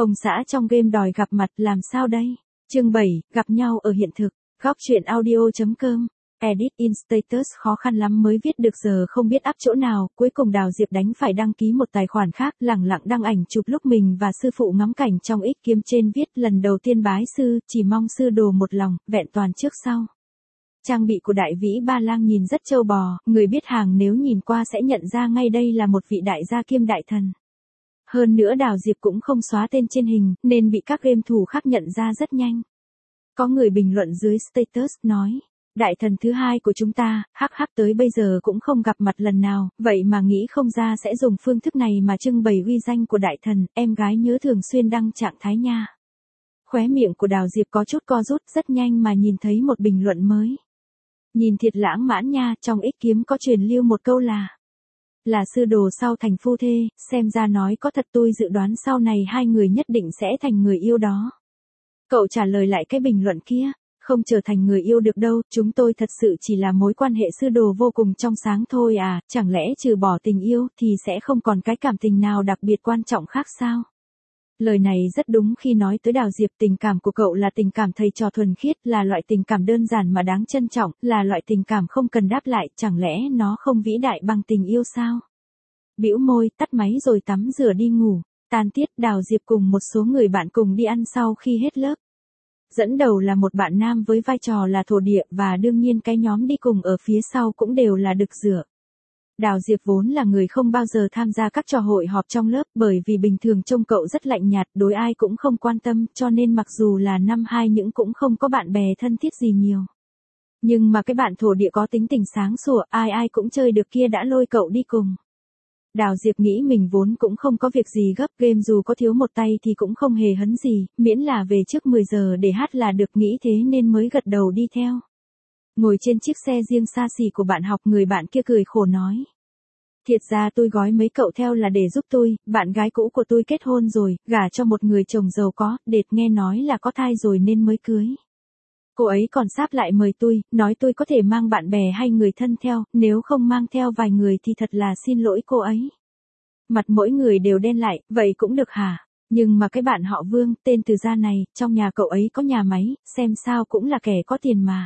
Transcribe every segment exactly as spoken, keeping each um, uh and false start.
Ông xã trong game đòi gặp mặt làm sao đây? Chương bảy, gặp nhau ở hiện thực. Góc truyện audio chấm com. Edit in status khó khăn lắm mới viết được giờ không biết up chỗ nào, cuối cùng Đào Diệp đánh phải đăng ký một tài khoản khác, lẳng lặng đăng ảnh chụp lúc mình và sư phụ ngắm cảnh trong ích kiếm trên viết lần đầu tiên bái sư, chỉ mong sư đồ một lòng, vẹn toàn trước sau. Trang bị của Đại Vĩ Ba Lang nhìn rất trâu bò, người biết hàng nếu nhìn qua sẽ nhận ra ngay đây là một vị đại gia kiêm đại thần. Hơn nữa Đào Diệp cũng không xóa tên trên hình, nên bị các game thủ khác nhận ra rất nhanh. Có người bình luận dưới status nói, đại thần thứ hai của chúng ta, hắc hắc tới bây giờ cũng không gặp mặt lần nào, vậy mà nghĩ không ra sẽ dùng phương thức này mà trưng bày uy danh của đại thần, em gái nhớ thường xuyên đăng trạng thái nha. Khóe miệng của Đào Diệp có chút co rút, rất nhanh mà nhìn thấy một bình luận mới. Nhìn thiệt lãng mãn nha, trong ích kiếm có truyền lưu một câu là Là sư đồ sau thành phu thê, xem ra nói có thật, tôi dự đoán sau này hai người nhất định sẽ thành người yêu đó. Cậu trả lời lại cái bình luận kia, không trở thành người yêu được đâu, chúng tôi thật sự chỉ là mối quan hệ sư đồ vô cùng trong sáng thôi à, chẳng lẽ trừ bỏ tình yêu thì sẽ không còn cái cảm tình nào đặc biệt quan trọng khác sao? Lời này rất đúng khi nói tới Đào Diệp, tình cảm của cậu là tình cảm thầy trò thuần khiết, là loại tình cảm đơn giản mà đáng trân trọng, là loại tình cảm không cần đáp lại, chẳng lẽ nó không vĩ đại bằng tình yêu sao? Bĩu môi, tắt máy rồi tắm rửa đi ngủ. Tan tiết, Đào Diệp cùng một số người bạn cùng đi ăn sau khi hết lớp. Dẫn đầu là một bạn nam với vai trò là thổ địa và đương nhiên cái nhóm đi cùng ở phía sau cũng đều là đực rửa. Đào Diệp vốn là người không bao giờ tham gia các trò hội họp trong lớp bởi vì bình thường trông cậu rất lạnh nhạt, đối ai cũng không quan tâm, cho nên mặc dù là năm hai những cũng không có bạn bè thân thiết gì nhiều. Nhưng mà cái bạn thổ địa có tính tình sáng sủa, ai ai cũng chơi được kia đã lôi cậu đi cùng. Đào Diệp nghĩ mình vốn cũng không có việc gì gấp, game dù có thiếu một tay thì cũng không hề hấn gì, miễn là về trước mười giờ để hát là được, nghĩ thế nên mới gật đầu đi theo. Ngồi trên chiếc xe riêng xa xỉ của bạn học, người bạn kia cười khổ nói. Thiệt ra tôi gói mấy cậu theo là để giúp tôi, bạn gái cũ của tôi kết hôn rồi, gả cho một người chồng giàu có, đệt nghe nói là có thai rồi nên mới cưới. Cô ấy còn sáp lại mời tôi, nói tôi có thể mang bạn bè hay người thân theo, nếu không mang theo vài người thì thật là xin lỗi cô ấy. Mặt mỗi người đều đen lại, vậy cũng được hả? Nhưng mà cái bạn họ Vương, tên Từ Gia này, trong nhà cậu ấy có nhà máy, xem sao cũng là kẻ có tiền mà.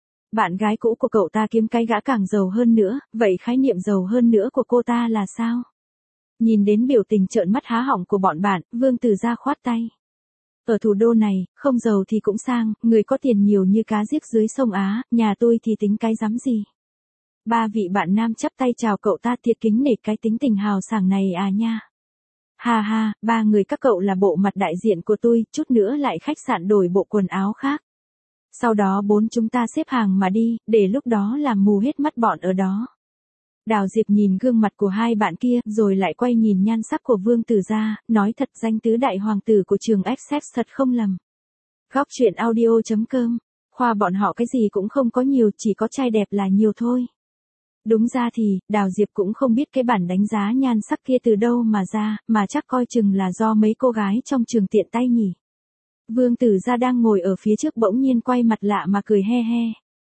Bạn gái cũ của cậu ta kiếm cái gã càng giàu hơn nữa, vậy khái niệm giàu hơn nữa của cô ta là sao? Nhìn đến biểu tình trợn mắt há họng của bọn bạn, Vương Từ Gia khoát tay. Ở thủ đô này, không giàu thì cũng sang, người có tiền nhiều như cá giết dưới sông Á, nhà tôi thì tính cái dám gì. Ba vị bạn nam chắp tay chào cậu ta, thiệt kính nể cái tính tình hào sảng này à nha. Ha ha, ba người các cậu là bộ mặt đại diện của tôi, chút nữa lại khách sạn đổi bộ quần áo khác. Sau đó bốn chúng ta xếp hàng mà đi, để lúc đó làm mù hết mắt bọn ở đó. Đào Diệp nhìn gương mặt của hai bạn kia, rồi lại quay nhìn nhan sắc của Vương Tử Gia, nói thật danh tứ đại hoàng tử của trường Essex thật không lầm. Góc truyện audio chấm com, khoa bọn họ cái gì cũng không có nhiều, chỉ có trai đẹp là nhiều thôi. Đúng ra thì, Đào Diệp cũng không biết cái bản đánh giá nhan sắc kia từ đâu mà ra, mà chắc coi chừng là do mấy cô gái trong trường tiện tay nhỉ. Vương Tử Gia đang ngồi ở phía trước bỗng nhiên quay mặt lạ mà cười he he.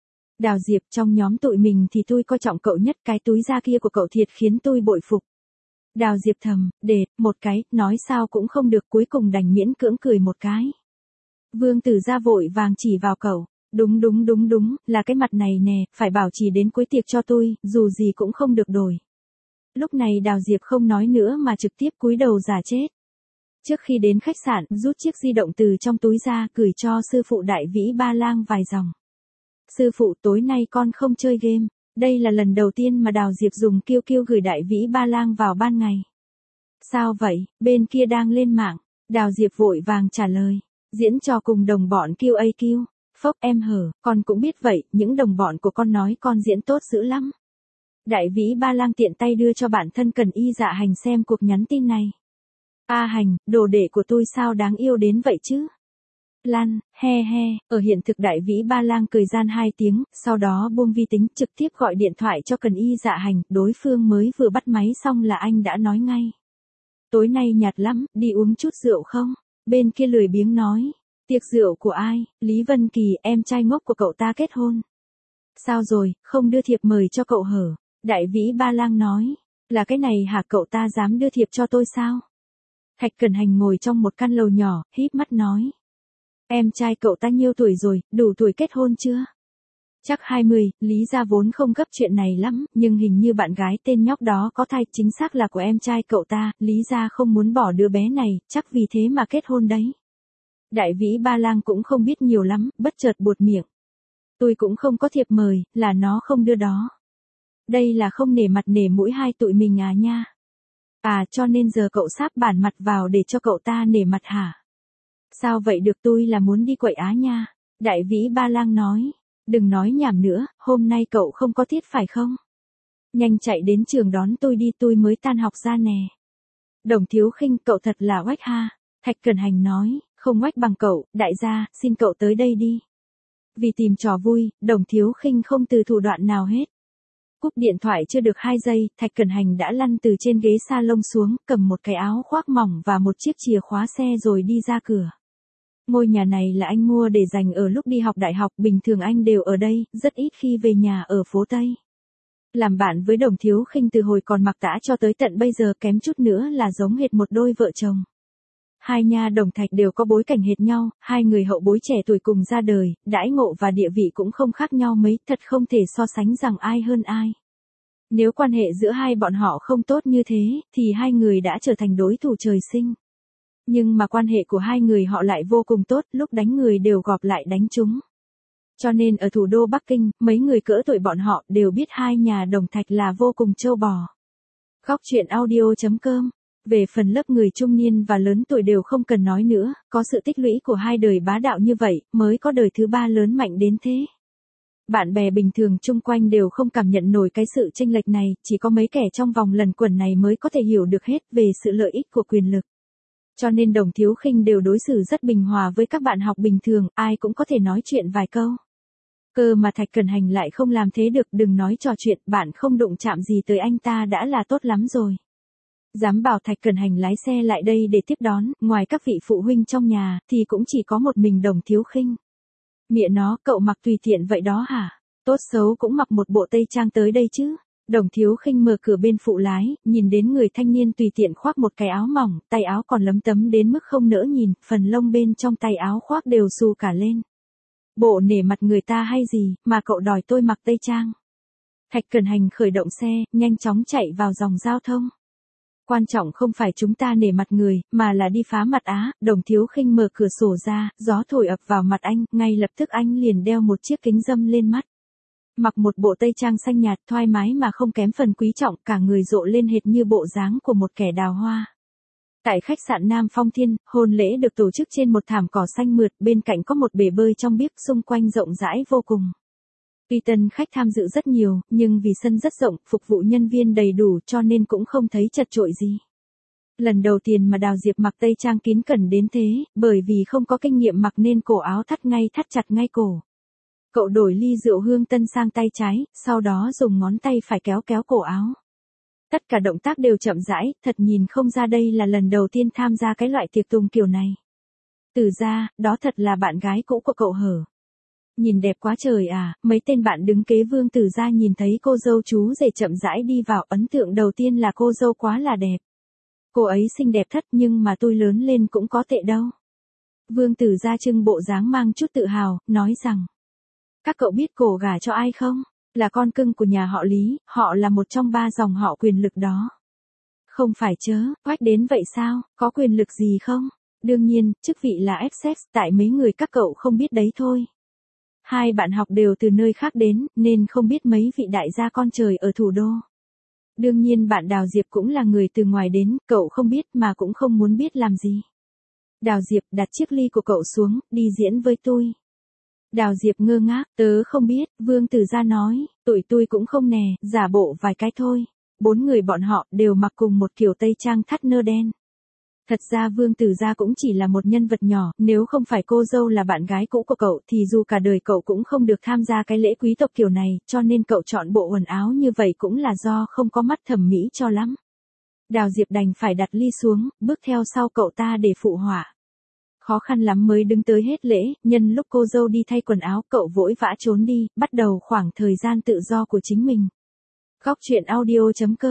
Đào Diệp, trong nhóm tụi mình thì tôi coi trọng cậu nhất, cái túi da kia của cậu thiệt khiến tôi bội phục. Đào Diệp thầm, để, một cái, nói sao cũng không được, cuối cùng đành miễn cưỡng cười một cái. Vương Tử Gia vội vàng chỉ vào cậu, đúng đúng đúng đúng, là cái mặt này nè, phải bảo trì đến cuối tiệc cho tôi, dù gì cũng không được đổi. Lúc này Đào Diệp không nói nữa mà trực tiếp cúi đầu giả chết. Trước khi đến khách sạn, rút chiếc di động từ trong túi ra, gửi cho sư phụ Đại Vĩ Ba Lang vài dòng. Sư phụ, tối nay con không chơi game. Đây là lần đầu tiên mà Đào Diệp dùng kiu kiu gửi Đại Vĩ Ba Lang vào ban ngày. Sao vậy, bên kia đang lên mạng. Đào Diệp vội vàng trả lời. Diễn trò cùng đồng bọn kiu a kiu. Phốc em hở, con cũng biết vậy, những đồng bọn của con nói con diễn tốt dữ lắm. Đại Vĩ Ba Lang tiện tay đưa cho bản thân Cần Y Dạ Hành xem cuộc nhắn tin này. A Hành, đồ đệ của tôi sao đáng yêu đến vậy chứ? Lan, he he, ở hiện thực Đại Vĩ Ba Lang cười gian hai tiếng, sau đó buông vi tính trực tiếp gọi điện thoại cho Cần Y Dạ Hành, đối phương mới vừa bắt máy xong là anh đã nói ngay. Tối nay nhạt lắm, đi uống chút rượu không? Bên kia lười biếng nói. Tiệc rượu của ai? Lý Vân Kỳ, em trai ngốc của cậu ta kết hôn. Sao rồi, không đưa thiệp mời cho cậu hở? Đại Vĩ Ba Lang nói. Là cái này hả, cậu ta dám đưa thiệp cho tôi sao? Thạch Cẩn Hành ngồi trong một căn lầu nhỏ, híp mắt nói. Em trai cậu ta nhiêu tuổi rồi, đủ tuổi kết hôn chưa? Chắc hai mươi, Lý gia vốn không gấp chuyện này lắm, nhưng hình như bạn gái tên nhóc đó có thai chính xác là của em trai cậu ta, Lý gia không muốn bỏ đứa bé này, chắc vì thế mà kết hôn đấy. Đại vĩ ba lang cũng không biết nhiều lắm, bất chợt buột miệng. Tôi cũng không có thiệp mời, là nó không đưa đó. Đây là không nể mặt nể mũi hai tụi mình à nha. À cho nên giờ cậu sáp bản mặt vào để cho cậu ta nể mặt hả? Sao vậy được, tôi là muốn đi quậy á nha. Đại vĩ ba lang nói. Đừng nói nhảm nữa, hôm nay cậu không có tiết phải không? Nhanh chạy đến trường đón tôi đi, tôi mới tan học ra nè. Đồng Thiếu Khinh, cậu thật là oách ha. Thạch Cẩn Hành nói, không oách bằng cậu, đại gia, xin cậu tới đây đi. Vì tìm trò vui, Đồng Thiếu Khinh không từ thủ đoạn nào hết. Cúp điện thoại chưa được hai giây, Thạch Cẩn Hành đã lăn từ trên ghế salon xuống, cầm một cái áo khoác mỏng và một chiếc chìa khóa xe rồi đi ra cửa. Ngôi nhà này là anh mua để dành ở lúc đi học đại học, bình thường anh đều ở đây, rất ít khi về nhà ở phố Tây. Làm bạn với Đồng Thiếu Khinh từ hồi còn mặc tã cho tới tận bây giờ, kém chút nữa là giống hệt một đôi vợ chồng. Hai nha đồng Thạch đều có bối cảnh hệt nhau, hai người hậu bối trẻ tuổi cùng ra đời, đãi ngộ và địa vị cũng không khác nhau mấy, thật không thể so sánh rằng ai hơn ai. Nếu quan hệ giữa hai bọn họ không tốt như thế, thì hai người đã trở thành đối thủ trời sinh. Nhưng mà quan hệ của hai người họ lại vô cùng tốt, lúc đánh người đều gọp lại đánh chúng. Cho nên ở thủ đô Bắc Kinh, mấy người cỡ tuổi bọn họ đều biết hai nhà đồng Thạch là vô cùng trâu bò. Góc truyện audio chấm com. Về phần lớp người trung niên và lớn tuổi đều không cần nói nữa, có sự tích lũy của hai đời bá đạo như vậy, mới có đời thứ ba lớn mạnh đến thế. Bạn bè bình thường chung quanh đều không cảm nhận nổi cái sự chênh lệch này, chỉ có mấy kẻ trong vòng lần quẩn này mới có thể hiểu được hết về sự lợi ích của quyền lực. Cho nên Đồng Thiếu Khinh đều đối xử rất bình hòa với các bạn học bình thường, ai cũng có thể nói chuyện vài câu. Cơ mà Thạch Cẩn Hành lại không làm thế được, đừng nói trò chuyện, bạn không đụng chạm gì tới anh ta đã là tốt lắm rồi. Dám bảo Thạch Cẩn Hành lái xe lại đây để tiếp đón, ngoài các vị phụ huynh trong nhà, thì cũng chỉ có một mình Đồng Thiếu Khinh. Mẹ nó, cậu mặc tùy tiện vậy đó hả? Tốt xấu cũng mặc một bộ tây trang tới đây chứ. Đồng Thiếu Khinh mở cửa bên phụ lái, nhìn đến người thanh niên tùy tiện khoác một cái áo mỏng, tay áo còn lấm tấm đến mức không nỡ nhìn, phần lông bên trong tay áo khoác đều xù cả lên. Bộ nể mặt người ta hay gì, mà cậu đòi tôi mặc tây trang. Thạch Cẩn Hành khởi động xe, nhanh chóng chạy vào dòng giao thông. Quan trọng không phải chúng ta nể mặt người, mà là đi phá mặt á. Đồng Thiếu Khinh mở cửa sổ ra, gió thổi ập vào mặt anh, ngay lập tức anh liền đeo một chiếc kính râm lên mắt. Mặc một bộ tây trang xanh nhạt thoải mái mà không kém phần quý trọng, cả người rộ lên hệt như bộ dáng của một kẻ đào hoa. Tại khách sạn Nam Phong Thiên, hôn lễ được tổ chức trên một thảm cỏ xanh mượt, bên cạnh có một bể bơi trong biếc, xung quanh rộng rãi vô cùng. Tuy tân khách tham dự rất nhiều, nhưng vì sân rất rộng, phục vụ nhân viên đầy đủ cho nên cũng không thấy chật chội gì. Lần đầu tiên mà Đào Diệp mặc tây trang kín cẩn đến thế, bởi vì không có kinh nghiệm mặc nên cổ áo thắt ngay thắt chặt ngay cổ. Cậu đổi ly rượu hương tân sang tay trái, sau đó dùng ngón tay phải kéo kéo cổ áo. Tất cả động tác đều chậm rãi, thật nhìn không ra đây là lần đầu tiên tham gia cái loại tiệc tùng kiểu này. Từ ra, đó thật là bạn gái cũ của cậu hở. Nhìn đẹp quá trời à, mấy tên bạn đứng kế Vương Tử Gia nhìn thấy cô dâu chú rể chậm rãi đi vào, ấn tượng đầu tiên là cô dâu quá là đẹp. Cô ấy xinh đẹp thất, nhưng mà tôi lớn lên cũng có tệ đâu. Vương Tử Gia trưng bộ dáng mang chút tự hào, nói rằng. Các cậu biết cổ gả cho ai không? Là con cưng của nhà họ Lý, họ là một trong ba dòng họ quyền lực đó. Không phải chớ, oách đến vậy sao, có quyền lực gì không? Đương nhiên, chức vị là ép xê, tại mấy người các cậu không biết đấy thôi. Hai bạn học đều từ nơi khác đến, nên không biết mấy vị đại gia con trời ở thủ đô. Đương nhiên bạn Đào Diệp cũng là người từ ngoài đến, cậu không biết mà cũng không muốn biết làm gì. Đào Diệp đặt chiếc ly của cậu xuống, đi diễn với tôi. Đào Diệp ngơ ngác, tớ không biết, Vương Tử Gia nói, tụi tôi cũng không nè, giả bộ vài cái thôi. Bốn người bọn họ đều mặc cùng một kiểu tây trang thắt nơ đen. Thật ra Vương Tử Gia cũng chỉ là một nhân vật nhỏ, nếu không phải cô dâu là bạn gái cũ của cậu thì dù cả đời cậu cũng không được tham gia cái lễ quý tộc kiểu này, cho nên cậu chọn bộ quần áo như vậy cũng là do không có mắt thẩm mỹ cho lắm. Đào Diệp đành phải đặt ly xuống, bước theo sau cậu ta để phụ họa. Khó khăn lắm mới đứng tới hết lễ, nhân lúc cô dâu đi thay quần áo, cậu vội vã trốn đi, bắt đầu khoảng thời gian tự do của chính mình. Góc truyện audio chấm com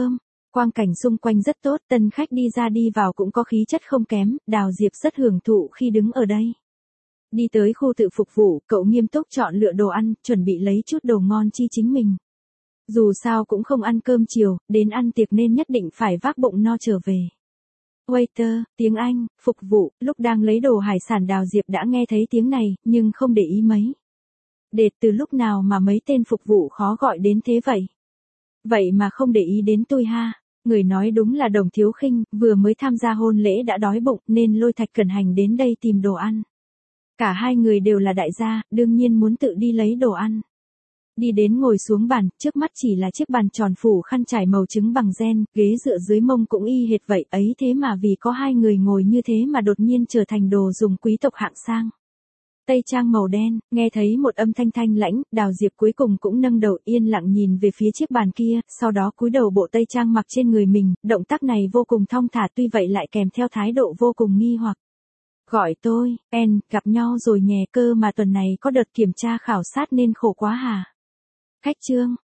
Quang cảnh xung quanh rất tốt, tân khách đi ra đi vào cũng có khí chất không kém, Đào Diệp rất hưởng thụ khi đứng ở đây. Đi tới khu tự phục vụ, cậu nghiêm túc chọn lựa đồ ăn, chuẩn bị lấy chút đồ ngon chi chính mình. Dù sao cũng không ăn cơm chiều, đến ăn tiệc nên nhất định phải vác bụng no trở về. Waiter, tiếng Anh, phục vụ, lúc đang lấy đồ hải sản Đào Diệp đã nghe thấy tiếng này, nhưng không để ý mấy. Đệt từ lúc nào mà mấy tên phục vụ khó gọi đến thế vậy? Vậy mà không để ý đến tôi ha. Người nói đúng là Đồng Thiếu Khinh, vừa mới tham gia hôn lễ đã đói bụng nên lôi Thạch Cẩn Hành đến đây tìm đồ ăn. Cả hai người đều là đại gia, đương nhiên muốn tự đi lấy đồ ăn. Đi đến ngồi xuống bàn, trước mắt chỉ là chiếc bàn tròn phủ khăn trải màu trứng bằng ren, ghế dựa dưới mông cũng y hệt vậy ấy, thế mà vì có hai người ngồi như thế mà đột nhiên trở thành đồ dùng quý tộc hạng sang. Tây trang màu đen, nghe thấy một âm thanh thanh lãnh, Đào Diệp cuối cùng cũng nâng đầu yên lặng nhìn về phía chiếc bàn kia, sau đó cúi đầu bộ tây trang mặc trên người mình, động tác này vô cùng thong thả tuy vậy lại kèm theo thái độ vô cùng nghi hoặc. Gọi tôi, En, gặp nhau rồi nhè, cơ mà tuần này có đợt kiểm tra khảo sát nên khổ quá hả? Khách Trương,